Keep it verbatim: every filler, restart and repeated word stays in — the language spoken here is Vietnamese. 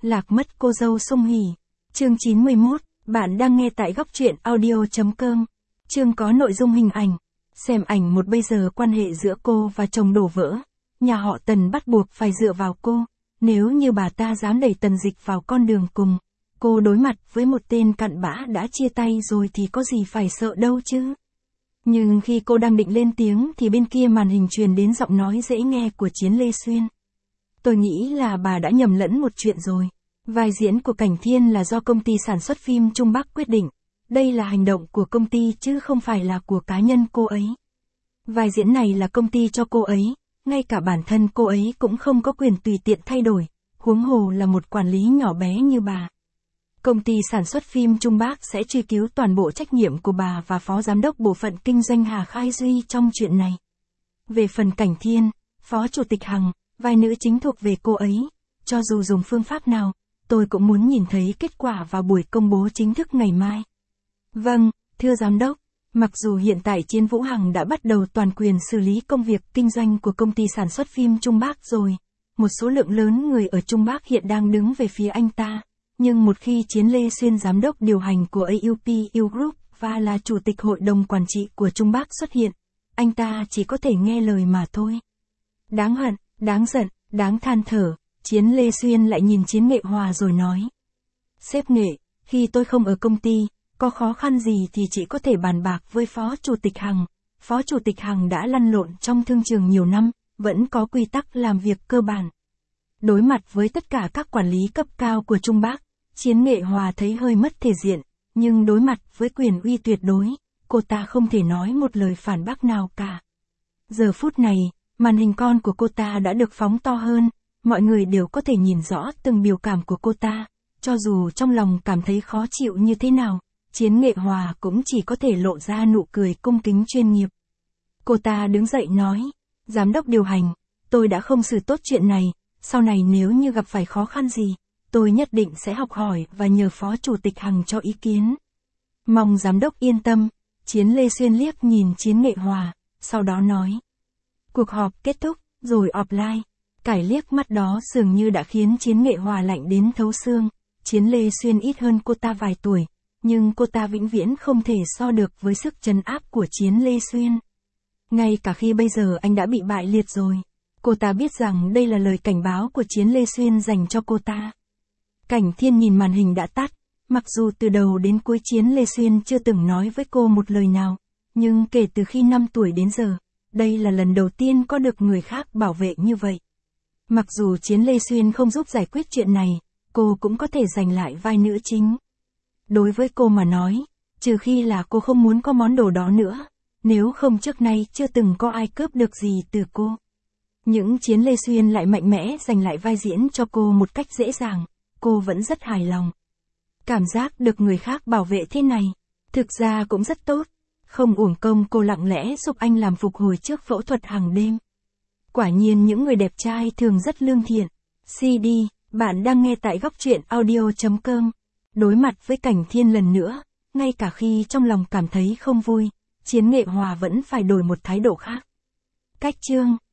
Lạc mất cô dâu Song Hỷ. Chương chín mươi mốt, bạn đang nghe tại góc truyện audio.com. Chương có nội dung hình ảnh. Xem ảnh một bây giờ quan hệ giữa cô và chồng đổ vỡ. Nhà họ Tần bắt buộc phải dựa vào cô. Nếu như bà ta dám đẩy Tần Dịch vào con đường cùng, cô đối mặt với một tên cặn bã đã chia tay rồi thì có gì phải sợ đâu chứ. Nhưng khi cô đang định lên tiếng thì bên kia màn hình truyền đến giọng nói dễ nghe của Chiến Lê Xuyên. Tôi nghĩ là bà đã nhầm lẫn một chuyện rồi. Vai diễn của Cảnh Thiên là do công ty sản xuất phim Trung Bắc quyết định. Đây là hành động của công ty chứ không phải là của cá nhân cô ấy. Vai diễn này là công ty cho cô ấy, ngay cả bản thân cô ấy cũng không có quyền tùy tiện thay đổi, huống hồ là một quản lý nhỏ bé như bà. Công ty sản xuất phim Trung Bắc sẽ truy cứu toàn bộ trách nhiệm của bà và Phó Giám đốc Bộ phận Kinh doanh Hà Khai Duy trong chuyện này. Về phần Cảnh Thiên, Phó Chủ tịch Hằng, vai nữ chính thuộc về cô ấy. Cho dù dùng phương pháp nào, tôi cũng muốn nhìn thấy kết quả vào buổi công bố chính thức ngày mai. Vâng, thưa Giám đốc, mặc dù hiện tại Chiến Vũ Hằng đã bắt đầu toàn quyền xử lý công việc kinh doanh của công ty sản xuất phim Trung Bắc rồi, một số lượng lớn người ở Trung Bắc hiện đang đứng về phía anh ta. Nhưng một khi Chiến Lê Xuyên giám đốc điều hành của a u pê U Group và là chủ tịch hội đồng quản trị của Trung Bắc xuất hiện, anh ta chỉ có thể nghe lời mà thôi. Đáng hận, đáng giận, đáng than thở, Chiến Lê Xuyên lại nhìn Chiến Nghệ Hòa rồi nói. Sếp Nghệ, khi tôi không ở công ty, có khó khăn gì thì chỉ có thể bàn bạc với Phó Chủ tịch Hằng. Phó Chủ tịch Hằng đã lăn lộn trong thương trường nhiều năm, vẫn có quy tắc làm việc cơ bản. Đối mặt với tất cả các quản lý cấp cao của Trung Bắc, Chiến Nghệ Hòa thấy hơi mất thể diện, nhưng đối mặt với quyền uy tuyệt đối, cô ta không thể nói một lời phản bác nào cả. Giờ phút này, màn hình con của cô ta đã được phóng to hơn, mọi người đều có thể nhìn rõ từng biểu cảm của cô ta, cho dù trong lòng cảm thấy khó chịu như thế nào, Chiến Nghệ Hòa cũng chỉ có thể lộ ra nụ cười cung kính chuyên nghiệp. Cô ta đứng dậy nói, Giám đốc điều hành, tôi đã không xử tốt chuyện này, sau này nếu như gặp phải khó khăn gì, tôi nhất định sẽ học hỏi và nhờ Phó Chủ tịch Hằng cho ý kiến. Mong Giám đốc yên tâm, Chiến Lê Xuyên liếc nhìn Chiến Nghệ Hòa, sau đó nói. Cuộc họp kết thúc, rồi offline. Cải liếc mắt đó dường như đã khiến Chiến Nghệ Hòa lạnh đến thấu xương. Chiến Lê Xuyên ít hơn cô ta vài tuổi, nhưng cô ta vĩnh viễn không thể so được với sức trấn áp của Chiến Lê Xuyên. Ngay cả khi bây giờ anh đã bị bại liệt rồi, cô ta biết rằng đây là lời cảnh báo của Chiến Lê Xuyên dành cho cô ta. Cảnh Thiên nhìn màn hình đã tắt, mặc dù từ đầu đến cuối Chiến Lê Xuyên chưa từng nói với cô một lời nào, nhưng kể từ khi năm tuổi đến giờ, đây là lần đầu tiên có được người khác bảo vệ như vậy. Mặc dù Chiến Lê Xuyên không giúp giải quyết chuyện này, cô cũng có thể giành lại vai nữ chính. Đối với cô mà nói, trừ khi là cô không muốn có món đồ đó nữa, nếu không trước nay chưa từng có ai cướp được gì từ cô. Những Chiến Lê Xuyên lại mạnh mẽ giành lại vai diễn cho cô một cách dễ dàng, cô vẫn rất hài lòng. Cảm giác được người khác bảo vệ thế này, thực ra cũng rất tốt, không uổng công cô lặng lẽ giúp anh làm phục hồi trước phẫu thuật hàng đêm. Quả nhiên những người đẹp trai thường rất lương thiện. xê đê, bạn đang nghe tại góc truyện audio.com. Đối mặt với Cảnh Thiên lần nữa, ngay cả khi trong lòng cảm thấy không vui, Chiến Nghệ Hòa vẫn phải đổi một thái độ khác. Cách chương